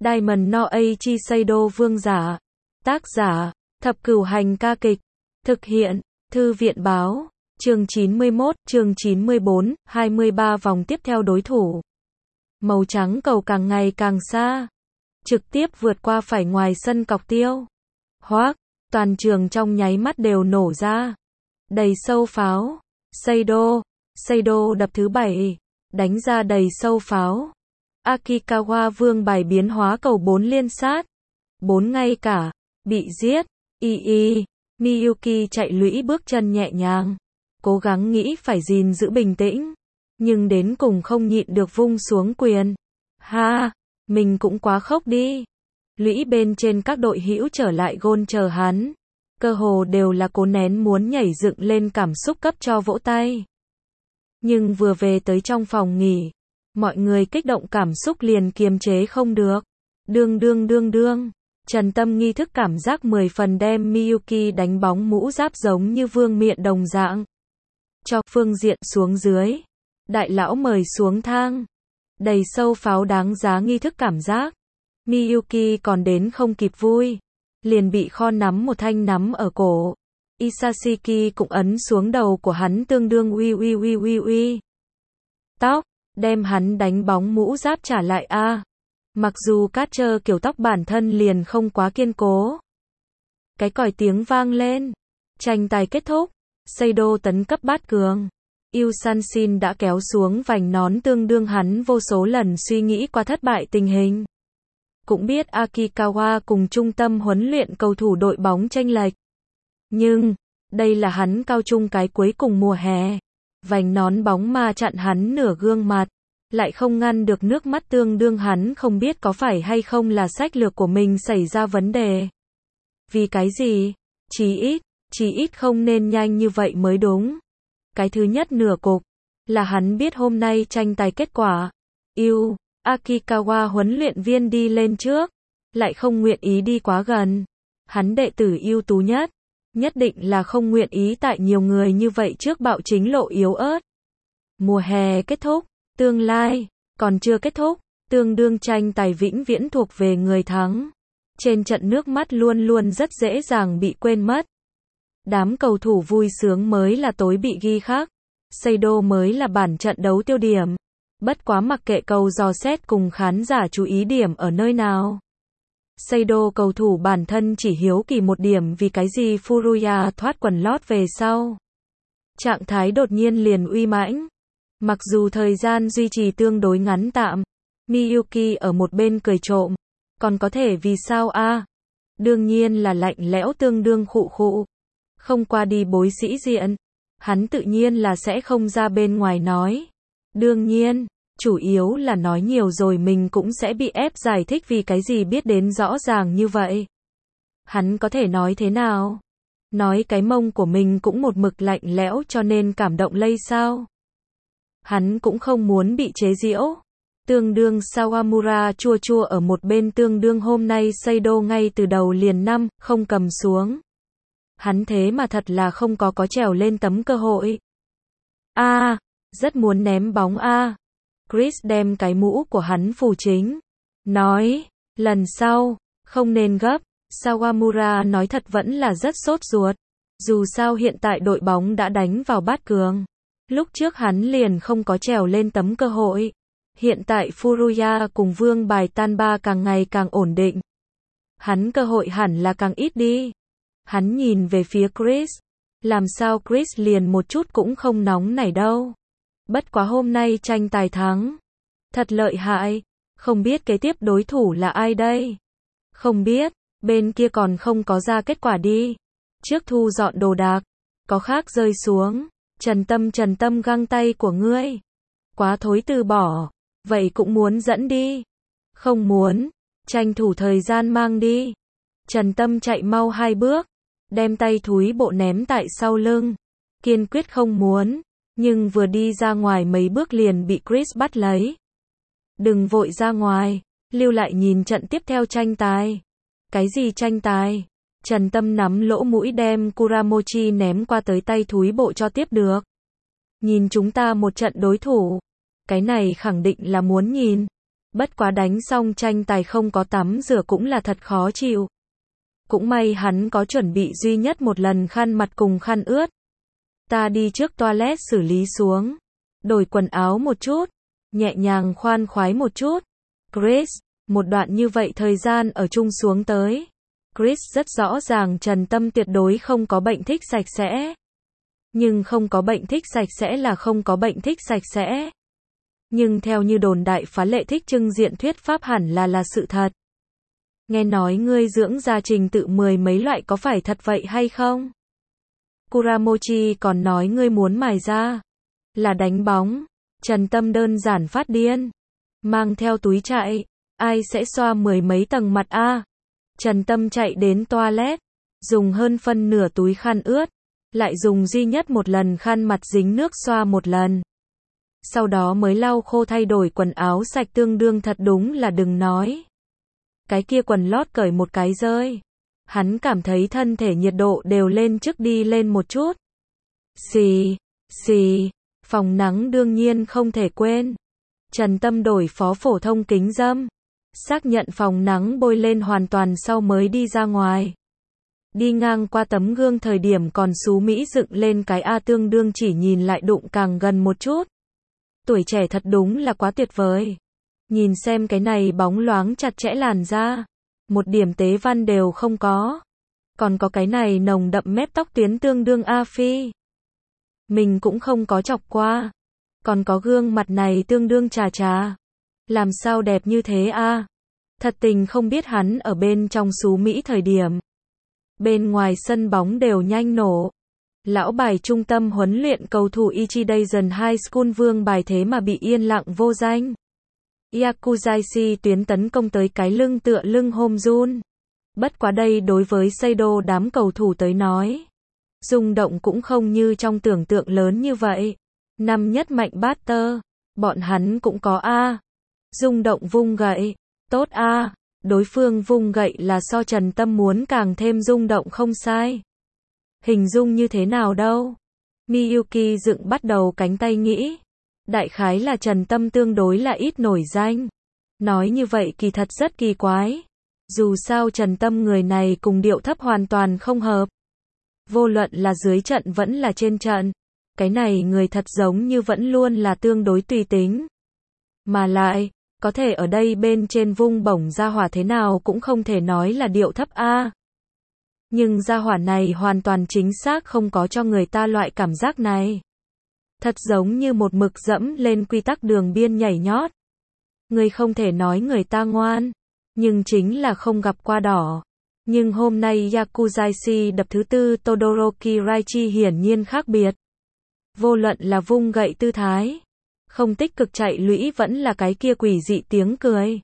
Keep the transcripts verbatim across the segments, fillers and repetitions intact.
Diamond no Aichi Seido vương giả. Tác giả, Thập Cửu Hành ca kịch. Thực hiện, Thư viện báo. Chương chín mươi mốt, chương chín mươi bốn, hai mươi ba vòng tiếp theo đối thủ. Màu trắng cầu càng ngày càng xa. Trực tiếp vượt qua phải ngoài sân cọc tiêu. Hoác, toàn trường trong nháy mắt đều nổ ra. Đầy sâu pháo. Seido, Seido đập thứ bảy. Đánh ra đầy sâu pháo. Akikawa vương bài biến hóa cầu bốn liên sát. Bốn ngay cả. Bị giết. Y y. Miyuki chạy lũy bước chân nhẹ nhàng. Cố gắng nghĩ phải gìn giữ bình tĩnh. Nhưng đến cùng không nhịn được vung xuống quyền. Ha, mình cũng quá khốc đi. Lũy bên trên các đội hữu trở lại gôn chờ hắn. Cơ hồ đều là cố nén muốn nhảy dựng lên cảm xúc cấp cho vỗ tay. Nhưng vừa về tới trong phòng nghỉ, mọi người kích động cảm xúc liền kiềm chế không được. Đương đương đương đương. Trần Tâm nghi thức cảm giác mười phần đem Miyuki đánh bóng mũ giáp giống như vương miện đồng dạng. Cho phương diện xuống dưới. Đại lão mời xuống thang. Đầy sâu pháo đáng giá nghi thức cảm giác. Miyuki còn đến không kịp vui. Liền bị kho nắm một thanh nắm ở cổ. Isashiki cũng ấn xuống đầu của hắn tương đương uy uy uy uy uy. Tóc, đem hắn đánh bóng mũ giáp trả lại a. À. Mặc dù Catcher kiểu tóc bản thân liền không quá kiên cố. Cái còi tiếng vang lên. Tranh tài kết thúc. Seido tấn cấp bát cường. Yusanshin đã kéo xuống vành nón tương đương hắn vô số lần suy nghĩ qua thất bại tình hình. Cũng biết Akikawa cùng trung tâm huấn luyện cầu thủ đội bóng chênh lệch. Nhưng, đây là hắn cao trung cái cuối cùng mùa hè. Vành nón bóng ma chặn hắn nửa gương mặt. Lại không ngăn được nước mắt tương đương hắn không biết có phải hay không là sách lược của mình xảy ra vấn đề. Vì cái gì? Chí ít, chí ít không nên nhanh như vậy mới đúng. Cái thứ nhất nửa cục, là hắn biết hôm nay tranh tài kết quả. Yêu, Akikawa huấn luyện viên đi lên trước, lại không nguyện ý đi quá gần. Hắn đệ tử ưu tú nhất, nhất định là không nguyện ý tại nhiều người như vậy trước bạo chính lộ yếu ớt. Mùa hè kết thúc, tương lai, còn chưa kết thúc, tương đương tranh tài vĩnh viễn thuộc về người thắng. Trên trận nước mắt luôn luôn rất dễ dàng bị quên mất. Đám cầu thủ vui sướng mới là tối bị ghi khắc. Seido mới là bản trận đấu tiêu điểm. Bất quá mặc kệ cầu dò xét cùng khán giả chú ý điểm ở nơi nào. Seido cầu thủ bản thân chỉ hiếu kỳ một điểm vì cái gì Furuya thoát quần lót về sau. Trạng thái đột nhiên liền uy mãnh. Mặc dù thời gian duy trì tương đối ngắn tạm. Miyuki ở một bên cười trộm. Còn có thể vì sao a? À? Đương nhiên là lạnh lẽo tương đương khụ khụ. Không qua đi bối sĩ diện. Hắn tự nhiên là sẽ không ra bên ngoài nói. Đương nhiên, chủ yếu là nói nhiều rồi mình cũng sẽ bị ép giải thích vì cái gì biết đến rõ ràng như vậy. Hắn có thể nói thế nào? Nói cái mông của mình cũng một mực lạnh lẽo cho nên cảm động lây sao? Hắn cũng không muốn bị chế giễu. Tương đương Sawamura chua chua ở một bên tương đương hôm nay Seido ngay từ đầu liền năm, không cầm xuống. Hắn thế mà thật là không có có trèo lên tấm cơ hội. A, à, rất muốn ném bóng a. À. Chris đem cái mũ của hắn phủ chính. Nói, lần sau, không nên gấp. Sawamura nói thật vẫn là rất sốt ruột. Dù sao hiện tại đội bóng đã đánh vào bát cường. Lúc trước hắn liền không có trèo lên tấm cơ hội. Hiện tại Furuya cùng vương bài Tanba càng ngày càng ổn định. Hắn cơ hội hẳn là càng ít đi. Hắn nhìn về phía Chris. Làm sao Chris liền một chút cũng không nóng nảy đâu. Bất quá hôm nay tranh tài thắng. Thật lợi hại. Không biết kế tiếp đối thủ là ai đây? Không biết. Bên kia còn không có ra kết quả đi. Trước thu dọn đồ đạc. Có khác rơi xuống. Trần Tâm Trần Tâm găng tay của ngươi. Quá thối từ bỏ. Vậy cũng muốn dẫn đi. Không muốn. Tranh thủ thời gian mang đi. Trần Tâm chạy mau hai bước. Đem tay thúi bộ ném tại sau lưng. Kiên quyết không muốn. Nhưng vừa đi ra ngoài mấy bước liền bị Chris bắt lấy. Đừng vội ra ngoài. Lưu lại nhìn trận tiếp theo tranh tài. Cái gì tranh tài? Trần Tâm nắm lỗ mũi đem Kuramochi ném qua tới tay thúi bộ cho tiếp được. Nhìn chúng ta một trận đối thủ. Cái này khẳng định là muốn nhìn. Bất quá đánh xong tranh tài không có tắm rửa cũng là thật khó chịu. Cũng may hắn có chuẩn bị duy nhất một lần khăn mặt cùng khăn ướt. Ta đi trước toilet xử lý xuống. Đổi quần áo một chút. Nhẹ nhàng khoan khoái một chút. Chris, một đoạn như vậy thời gian ở chung xuống tới. Chris rất rõ ràng Trần Tâm tuyệt đối không có bệnh thích sạch sẽ. Nhưng không có bệnh thích sạch sẽ là không có bệnh thích sạch sẽ. Nhưng theo như đồn đại phá lệ thích trưng diện thuyết pháp hẳn là là sự thật. Nghe nói ngươi dưỡng ra trình tự mười mấy loại có phải thật vậy hay không? Kuramochi còn nói ngươi muốn mài ra. Là đánh bóng. Trần Tâm đơn giản phát điên. Mang theo túi chạy. Ai sẽ xoa mười mấy tầng mặt a? Trần Tâm chạy đến toilet. Dùng hơn phân nửa túi khăn ướt. Lại dùng duy nhất một lần khăn mặt dính nước xoa một lần. Sau đó mới lau khô thay đổi quần áo sạch tương đương thật đúng là đừng nói. Cái kia quần lót cởi một cái rơi. Hắn cảm thấy thân thể nhiệt độ đều lên trước đi lên một chút. Xì, xì, phòng nắng đương nhiên không thể quên. Trần Tâm đổi phó phổ thông kính râm. Xác nhận phòng nắng bôi lên hoàn toàn sau mới đi ra ngoài. Đi ngang qua tấm gương thời điểm còn xú Mỹ dựng lên cái A tương đương chỉ nhìn lại đụng càng gần một chút. Tuổi trẻ thật đúng là quá tuyệt vời. Nhìn xem cái này bóng loáng chặt chẽ làn da. Một điểm tế văn đều không có. Còn có cái này nồng đậm mép tóc tuyến tương đương A Phi. Mình cũng không có chọc qua. Còn có gương mặt này tương đương trà trà. Làm sao đẹp như thế a? Thật tình không biết hắn ở bên trong xú Mỹ thời điểm. Bên ngoài sân bóng đều nhanh nổ. Lão bài trung tâm huấn luyện cầu thủ Ichidaisen High School vương bài thế mà bị yên lặng vô danh. Yakuzashi tuyến tấn công tới cái lưng tựa lưng Homjun. Bất quá đây đối với Seido đám cầu thủ tới nói. Rung động cũng không như trong tưởng tượng lớn như vậy. Năm nhất mạnh batter. Bọn hắn cũng có A. Rung động vung gậy. Tốt A. Đối phương vung gậy là so Trần Tâm muốn càng thêm rung động không sai. Hình dung như thế nào đâu. Miyuki dựng bắt đầu cánh tay nghĩ. Đại khái là Trần Tâm tương đối là ít nổi danh. Nói như vậy kỳ thật rất kỳ quái. Dù sao Trần Tâm người này cùng điệu thấp hoàn toàn không hợp. Vô luận là dưới trận vẫn là trên trận. Cái này người thật giống như vẫn luôn là tương đối tùy tính. Mà lại, có thể ở đây bên trên vung bổng ra hỏa thế nào cũng không thể nói là điệu thấp a. Nhưng ra hỏa này hoàn toàn chính xác không có cho người ta loại cảm giác này. Thật giống như một mực dẫm lên quy tắc đường biên nhảy nhót. Người không thể nói người ta ngoan, nhưng chính là không gặp qua đỏ. Nhưng hôm nay Yakuzashi đập thứ tư Todoroki Raichi hiển nhiên khác biệt. Vô luận là vung gậy tư thái, không tích cực chạy lũy vẫn là cái kia quỷ dị tiếng cười.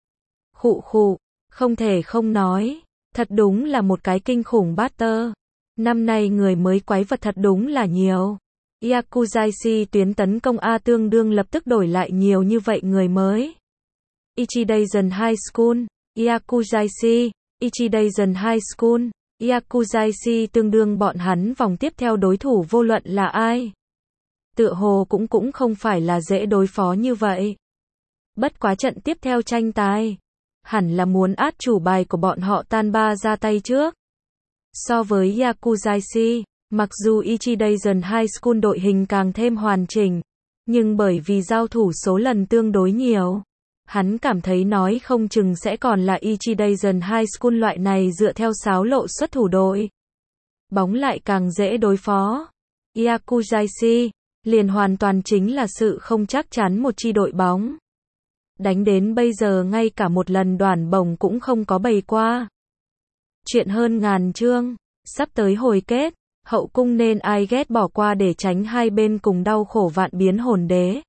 Khụ khụ, không thể không nói, thật đúng là một cái kinh khủng batter. Năm nay người mới quái vật thật đúng là nhiều. Yakuzashi tuyến tấn công A tương đương lập tức đổi lại nhiều như vậy người mới. Ichidaisen High School, Yakuzashi, Ichidaisen High School, Yakuzashi tương đương bọn hắn vòng tiếp theo đối thủ vô luận là ai. Tựa hồ cũng cũng không phải là dễ đối phó như vậy. Bất quá trận tiếp theo tranh tài, hẳn là muốn át chủ bài của bọn họ Tanba ra tay trước. So với Yakuzashi, mặc dù Ichidaisen High School đội hình càng thêm hoàn chỉnh, nhưng bởi vì giao thủ số lần tương đối nhiều, hắn cảm thấy nói không chừng sẽ còn là Ichidaisen High School loại này dựa theo sáo lộ xuất thủ đội. Bóng lại càng dễ đối phó. Yakuzashi, liền hoàn toàn chính là sự không chắc chắn một chi đội bóng. Đánh đến bây giờ ngay cả một lần đoản bổng cũng không có bày qua. Chuyện hơn ngàn chương, sắp tới hồi kết, hậu cung nên ai ghét bỏ qua để tránh hai bên cùng đau khổ vạn biến hồn đế.